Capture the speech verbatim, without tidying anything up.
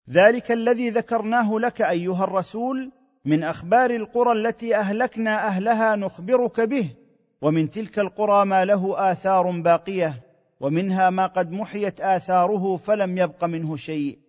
ذلك الذي ذكرناه لك ايها الرسول من اخبار القرى التي اهلكنا اهلها نخبرك به، ومن تلك القرى ما له آثار باقية، ومنها ما قد محيت آثاره فلم يبق منه شيء.